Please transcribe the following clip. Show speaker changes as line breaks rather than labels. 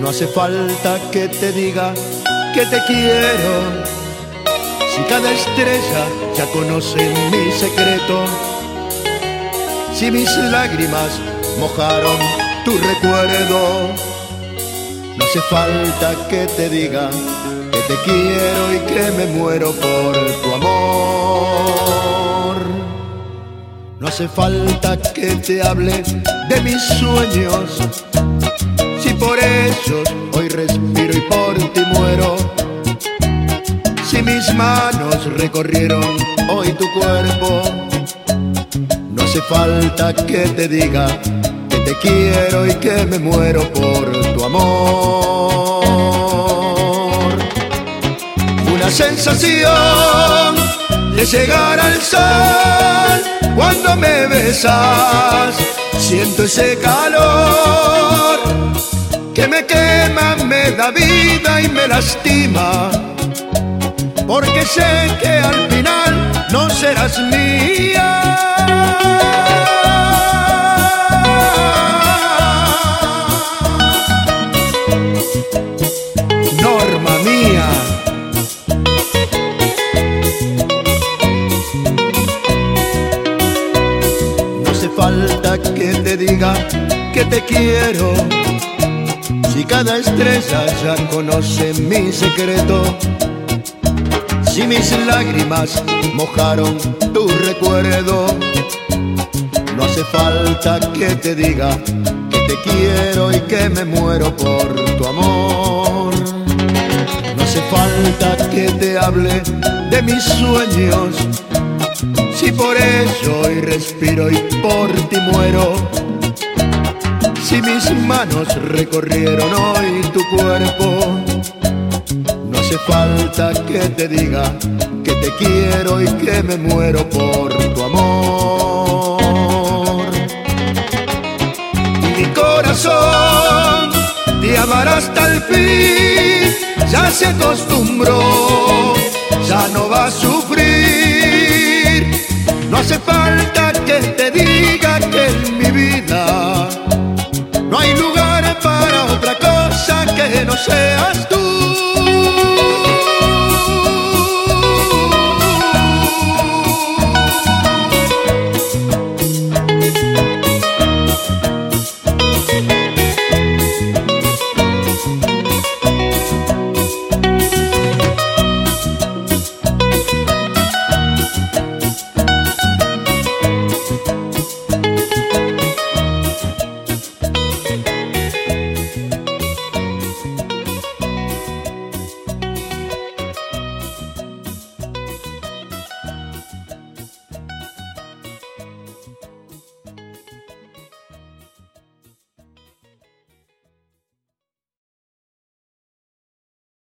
No hace falta que te diga que te quiero, si cada estrella ya conoce mi secreto, si mis lágrimas mojaron tu recuerdo. No hace falta que te diga que te quiero y que me muero por tu amor. No hace falta que te hable de mis sueños, si por ellos hoy respiro y por ti muero. Si mis manos recorrieron hoy tu cuerpo, no hace falta que te diga que te quiero y que me muero por tu amor. Una sensación de llegar al sol cuando me besas, siento ese calor que me quema, me da vida y me lastima, porque sé que al final no serás mía. Norma mía. No hace falta que te diga que te quiero, si cada estrella ya conoce mi secreto, si mis lágrimas mojaron tu recuerdo. No hace falta que te diga que te quiero y que me muero por tu amor. No hace falta que te hable de mis sueños, si por ello hoy respiro y por ti muero. Si mis manos recorrieron hoy tu cuerpo, no hace falta que te diga que te quiero y que me muero por tu amor. Y mi corazón te amará hasta el fin, ya se acostumbró, ya no va a sufrir. No hace falta que te diga que en mi vida no hay lugar para otra cosa que no seas tú.